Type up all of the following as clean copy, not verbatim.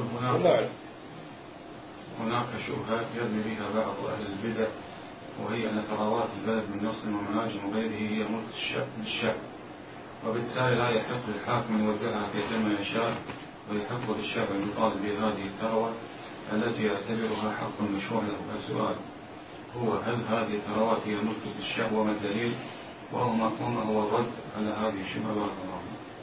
هناك شبهات يرمي بها بعض أهل البدع، وهي أن ثروات البلد من نصر ومناجم وغيره هي ملك للشعب، وبالتالي لا يحق للحاكم أن يوزعها كيفما يشاء، ويحق للشعب أن يطالب بهذه الثروة التي يعتبرها حقا مشروع له. السؤال هو: هل هذه الثروات هي ملك للشعب؟ وما الدليل؟ وما هو الرد على هذه الشبهة؟ بارك الله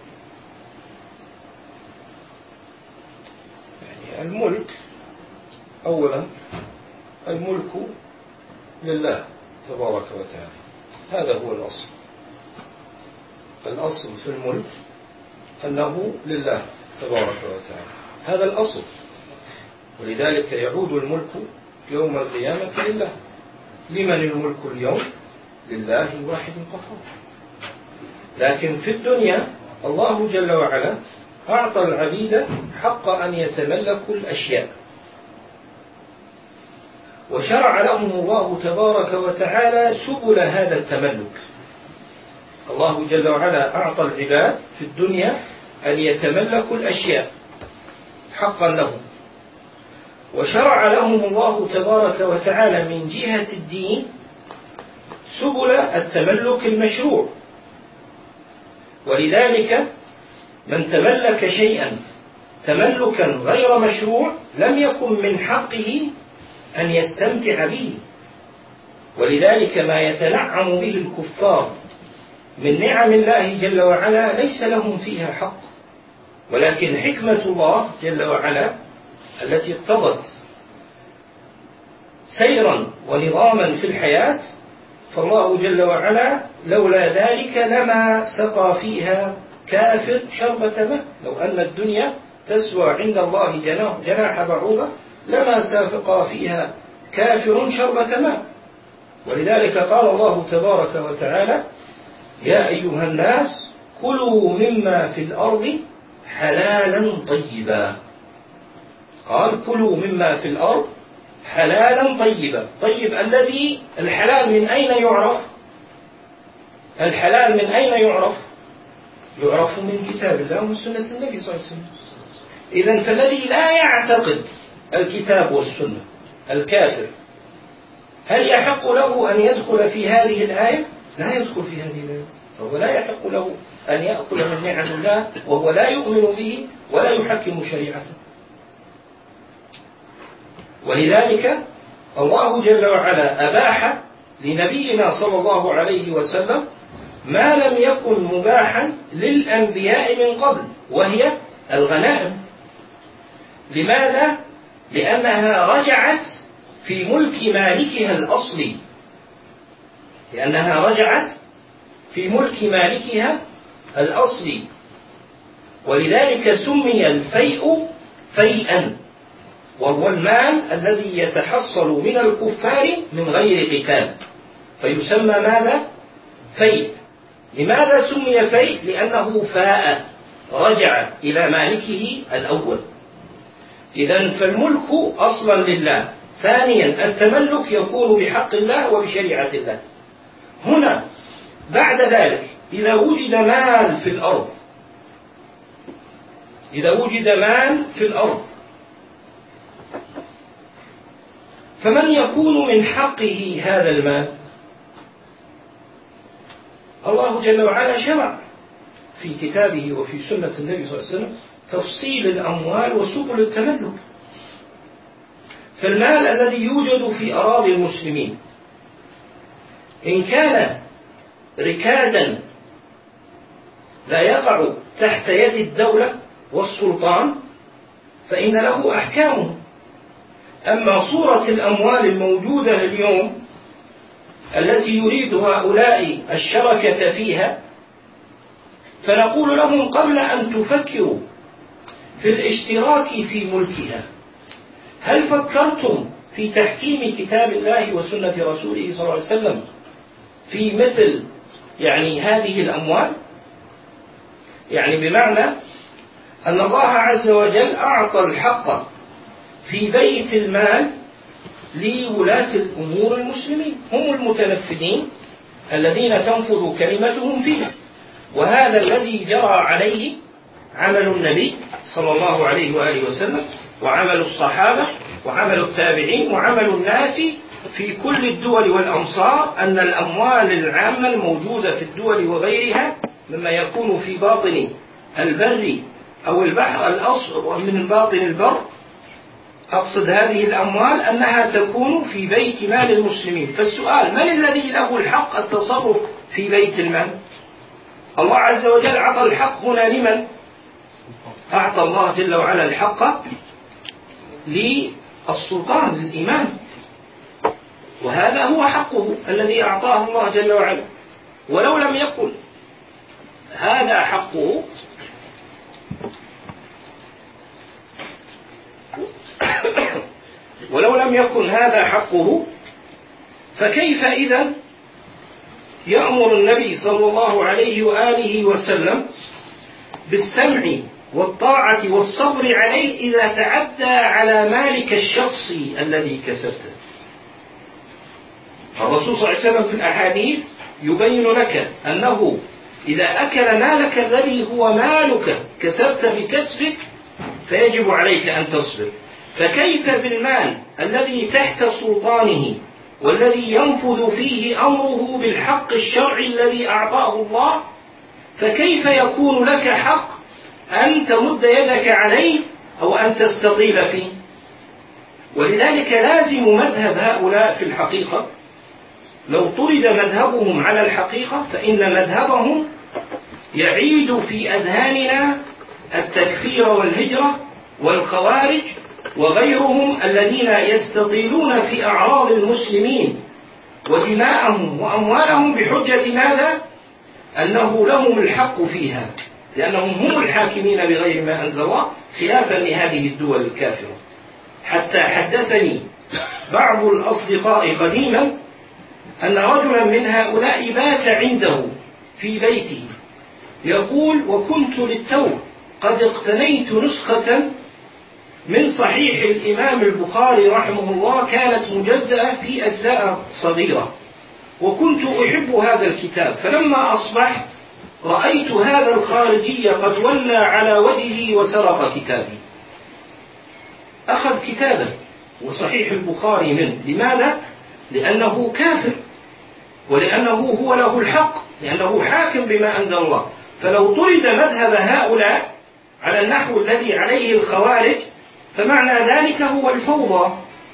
فيكم. يعني الملك أولا الملك لله تبارك وتعالى، هذا هو الأصل. الأصل في الملك أنه لله تبارك وتعالى، هذا الأصل. ولذلك يعود الملك يوم القيامة لله. لمن الملك اليوم؟ لله الواحد القهار. لكن في الدنيا الله جل وعلا أعطى العبيد حق أن يتملكوا الأشياء، وشرع لهم الله تبارك وتعالى سبل هذا التملك. الله جل وعلا أعطى العباد في الدنيا أن يتملكوا الأشياء حقا لهم، وشرع لهم الله تبارك وتعالى من جهة الدين سبل التملك المشروع. ولذلك من تملك شيئا تملكا غير مشروع لم يكن من حقه أن يستمتع به. ولذلك ما يتنعم به الكفار من نعم الله جل وعلا ليس لهم فيها حق، ولكن حكمة الله جل وعلا التي اقتضت سيرا ونظاما في الحياة، فالله جل وعلا لولا ذلك لما سقى فيها كافر شربة ماء. لو أن الدنيا تسوى عند الله جناح بعوضة لما سافق فيها كافر شربة ماء. ولذلك قال الله تبارك وتعالى: يا أيها الناس كلوا مما في الأرض حلالا طيبا. قال: كلوا مما في الأرض حلالا طيبا. طيب الذي الحلال من أين يعرف؟ الحلال من أين يعرف؟ يعرف من كتاب الله ومن سنة النبي صلى الله عليه وسلم. إذن فالذي لا يعتقد الكتاب والسنة الكافر هل يحق له أن يدخل في هذه الآية؟ لا يدخل في هذه الآية. فهو لا يحق له أن يأكل من نعم الله وهو لا يؤمن به ولا يحكم شريعته. ولذلك الله جل وعلا أباح لنبينا صلى الله عليه وسلم ما لم يكن مباحا للأنبياء من قبل، وهي الغنائم. لماذا؟ لأنها رجعت في ملك مالكها الأصلي، لأنها رجعت في ملك مالكها الأصلي. ولذلك سمي الفيء فيئا، وهو المال الذي يتحصل من الكفار من غير قتال، فيسمى ماذا؟ فيء. لماذا سمي فيء؟ لأنه فاء، رجع إلى مالكه الأول. إذن فالملك أصلا لله. ثانيا التملك يكون بحق الله وبشريعة الله. هنا بعد ذلك إذا وجد مال في الأرض، إذا وجد مال في الأرض فمن يكون من حقه هذا المال؟ الله جل وعلا شرع في كتابه وفي سنة النبي صلى الله عليه وسلم تفصيل الأموال وسبل التملك. فالمال الذي يوجد في أراضي المسلمين إن كان ركازا لا يقع تحت يد الدولة والسلطان فإن له أحكامه. أما صورة الأموال الموجودة اليوم التي يريد هؤلاء الشركة فيها، فنقول لهم قبل أن تفكروا في الاشتراك في ملكها هل فكرتم في تحكيم كتاب الله وسنة رسوله صلى الله عليه وسلم في مثل هذه الأموال؟ بمعنى أن الله عز وجل أعطى الحق في بيت المال لولاة الأمور المسلمين، هم المتنفذين الذين تنفذ كلمتهم فيه. وهذا الذي جرى عليه عمل النبي صلى الله عليه وآله وسلم، وعمل الصحابة، وعمل التابعين، وعمل الناس في كل الدول والأمصار، أن الأموال العامة الموجودة في الدول وغيرها مما يكون في باطن البر أو البحر الأصل ومن باطن البر، أقصد هذه الأموال أنها تكون في بيت مال المسلمين. فالسؤال: من الذي له الحق التصرف في بيت المال؟ الله عز وجل أعطى الحق هنا لمن؟ أعطى الله جل وعلا الحق للسلطان، للإمام، وهذا هو حقه الذي أعطاه الله جل وعلا. ولو لم يكن هذا حقه فكيف إذن يأمر النبي صلى الله عليه وآله وسلم بالسمع والطاعة والصبر عليه إذا تعدى على مالك الشخصي الذي كسبته؟ الرسول صلى الله عليه وسلم في الأحاديث يبين لك أنه إذا أكل مالك الذي هو مالك كسبت بكسبك فيجب عليك أن تصبر، فكيف بالمال الذي تحت سلطانه والذي ينفذ فيه أمره بالحق الشرعي الذي أعطاه الله؟ فكيف يكون لك حق أن تمد يدك عليه أو أن تستطيل فيه؟ ولذلك لازم مذهب هؤلاء في الحقيقة، لو طرد مذهبهم على الحقيقة فإن مذهبهم يعيد في أذهاننا التكفير والهجرة والخوارج وغيرهم الذين يستطيلون في أعراض المسلمين ودماءهم وأموالهم بحجة ماذا؟ أنه لهم الحق فيها، لأنهم هم الحاكمين بغير ما أنزل الله، خلافا لهذه الدول الكافرة. حتى حدثني بعض الأصدقاء قديما أن رجلا من هؤلاء بات عنده في بيته يقول: وكنت للتو قد اقتنيت نسخة من صحيح الإمام البخاري رحمه الله، كانت مجزأة في أجزاء صغيرة، وكنت أحب هذا الكتاب، فلما أصبحت رأيت هذا الخارجي قد ولى على وجهه وسرق كتابي. أخذ كتابه وصحيح البخاري منه. لماذا؟ لأنه كافر، ولأنه هو له الحق، لأنه حاكم بما أنزل الله. فلو طرد مذهب هؤلاء على النحو الذي عليه الخوارج فمعنى ذلك هو الفوضى،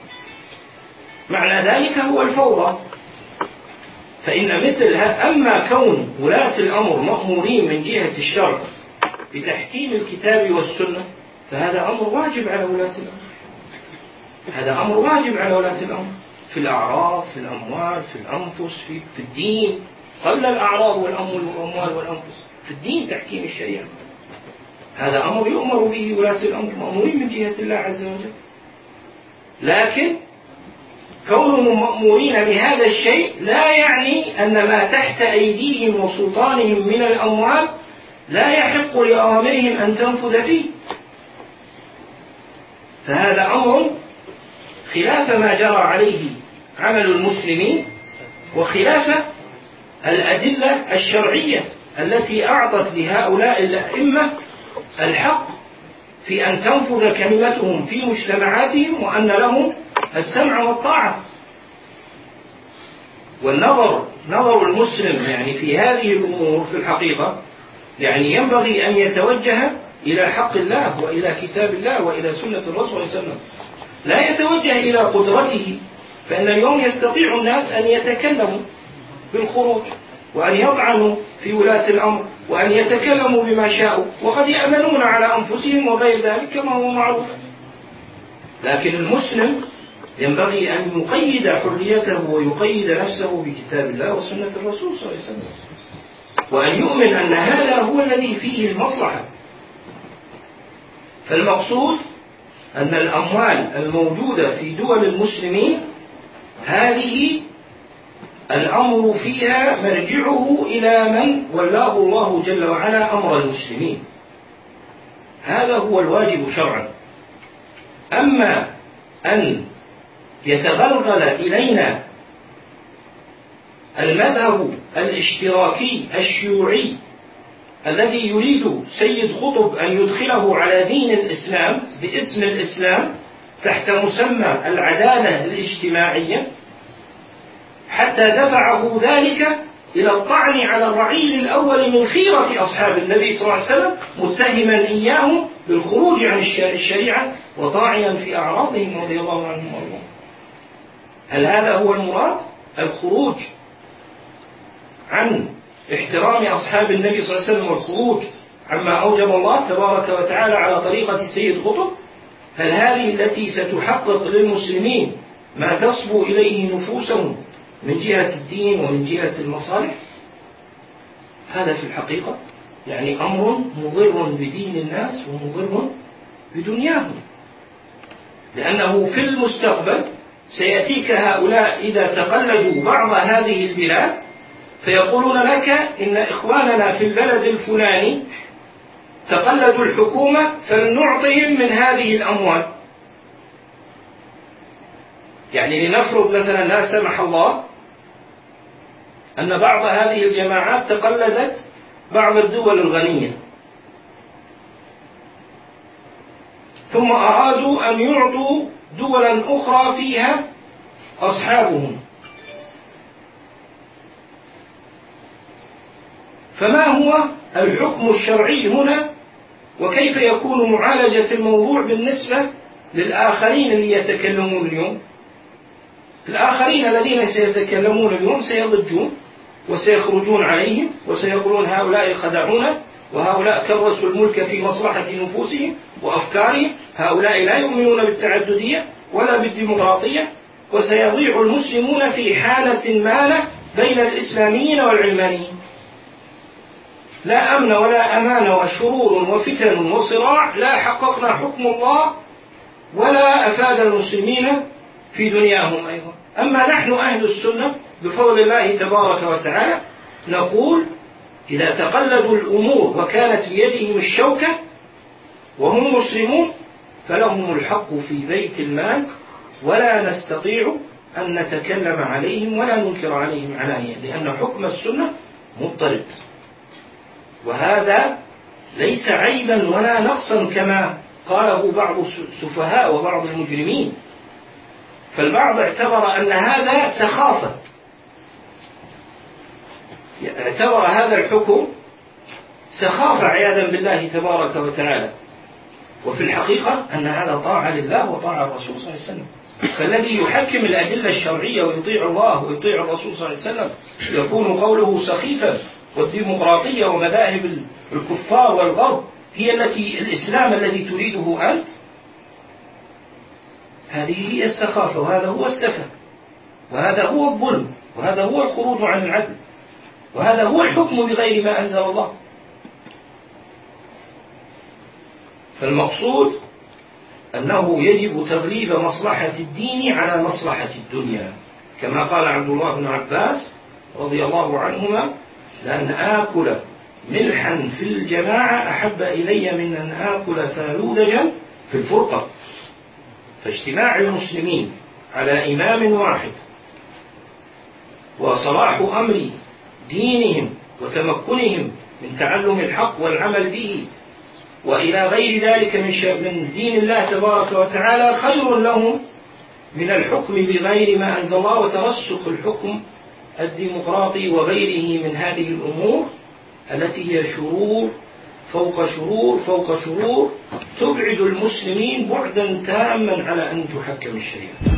معنى ذلك هو الفوضى. فإن مثل أما كون ولاة الأمر مأمورين من جهة الشرع بتحكيم الكتاب والسنة فهذا أمر واجب على ولاة الأمر، هذا أمر واجب على ولاة الأمر في الأعراض، في الأموال، في الأنفس، في الدين، قبل الأعراض والأموال والأنفس، في الدين تحكيم الشريعة. هذا أمر يؤمر به ولاة الأمر، مأمورين من جهة الله عز وجل. لكن كونهم مأمورين بهذا الشيء لا يعني أن ما تحت أيديهم وسلطانهم من الأموال لا يحق لأوامرهم أن تنفذ فيه. فهذا أمر خلاف ما جرى عليه عمل المسلمين، وخلاف الأدلة الشرعية التي أعطت لهؤلاء الأئمة الحق في أن تنفذ كلمتهم في مجتمعاتهم وأن لهم السمع والطاعة. نظر المسلم يعني في هذه الأمور في الحقيقة يعني ينبغي أن يتوجه إلى حق الله وإلى كتاب الله وإلى سنة الرسول صلى الله عليه وسلم، لا يتوجه إلى قدرته. فإن اليوم يستطيع الناس أن يتكلموا بالخروج وأن يطعنوا في ولاة الأمر وأن يتكلموا بما شاءوا، وقد يأمنون على أنفسهم وغير ذلك كما هو معروف. لكن المسلم ينبغي أن يقيد حريته ويقيد نفسه بكتاب الله وسنة الرسول صلى الله عليه وسلم، وأن يؤمن أن هذا هو الذي فيه المصلحة. فالمقصود أن الأموال الموجودة في دول المسلمين هذه الأمر فيها مرجعه إلى من ولاه الله جل وعلا أمر المسلمين، هذا هو الواجب شرعا. أما أن يتغلغل إلينا المذهب الاشتراكي الشيوعي الذي يريد سيد قطب أن يدخله على دين الإسلام باسم الإسلام تحت مسمى العدالة الاجتماعية، حتى دفعه ذلك إلى الطعن على الرعيل الأول من خيرة أصحاب النبي صلى الله عليه وسلم، متهما إياه بالخروج عن الشريعة وطاعنا في أعراضهم رضي الله عنهم وارضاهم. هل هذا هو المراد؟ الخروج عن احترام أصحاب النبي صلى الله عليه وسلم والخروج عما أوجب الله تبارك وتعالى على طريقة سيد قطب؟ هل هذه التي ستحقق للمسلمين ما تصبو إليه نفوسهم من جهة الدين ومن جهة المصالح؟ هذا في الحقيقة يعني أمر مضر بدين الناس ومضر بدنياهم، لأنه في المستقبل سيأتيك هؤلاء إذا تقلدوا بعض هذه البلاد فيقولون لك إن إخواننا في البلد الفلاني تقلدوا الحكومة فلنعطهم من هذه الأموال. يعني لنفرض مثلا لا سمح الله أن بعض هذه الجماعات تقلدت بعض الدول الغنية، ثم أرادوا أن يعطوا دولا أخرى فيها أصحابهم، فما هو الحكم الشرعي هنا؟ وكيف يكون معالجة الموضوع بالنسبة للآخرين اللي يتكلمون اليوم؟ الآخرين الذين سيتكلمون اليوم سيضجون وسيخرجون عليهم وسيقولون هؤلاء خدعونا، وهؤلاء كرسوا الملك في مصلحة نفوسهم وأفكارهم، هؤلاء لا يؤمنون بالتعددية ولا بالديمقراطية، وسيضيع المسلمون في حالة مانة بين الإسلاميين والعلمانيين، لا أمن ولا أمان وشرور وفتن وصراع، لا حققنا حكم الله ولا أفاد المسلمين في دنياهم أيضا. أما نحن أهل السنة بفضل الله تبارك وتعالى نقول إذا تقلدوا الأمور وكانت بيدهم الشوكة وهم مسلمون فلهم الحق في بيت المال، ولا نستطيع أن نتكلم عليهم ولا ننكر عليهم علانية، لأن حكم السنة مضطرد، وهذا ليس عيبا ولا نقصا كما قاله بعض السفهاء وبعض المجرمين. فالبعض اعتبر أن هذا سخافة، اعتبر هذا الحكم سخافة عياذا بالله تبارك وتعالى، وفي الحقيقة أن هذا طاعة لله وطاعة الرسول صلى الله عليه وسلم. فالذي يحكم الأدلة الشرعية ويطيع الله ويطيع الرسول صلى الله عليه وسلم يكون قوله سخيفا، والديمقراطية ومذاهب الكفار والغرب هي التي الإسلام الذي تريده أنت، هذه هي السخافة، وهذا هو السفه، وهذا هو الظلم، وهذا هو الخروج عن العدل، وهذا هو الحكم بغير ما أنزل الله. فالمقصود أنه يجب تغليب مصلحة الدين على مصلحة الدنيا، كما قال عبد الله بن عباس رضي الله عنهما: لأن آكل ملحا في الجماعة أحب إلي من أن آكل ثالوذجا في الفرقة. فاجتماع المسلمين على إمام واحد وصلاح أمر دينهم وتمكنهم من تعلم الحق والعمل به وإلى غير ذلك من دين الله تبارك وتعالى خير لهم من الحكم بغير ما أنزل الله وترسخ الحكم الديمقراطي وغيره من هذه الأمور التي هي شرور فوق شرور فوق شرور تبعد المسلمين بعدا تاما على أن تحكم الشريعة.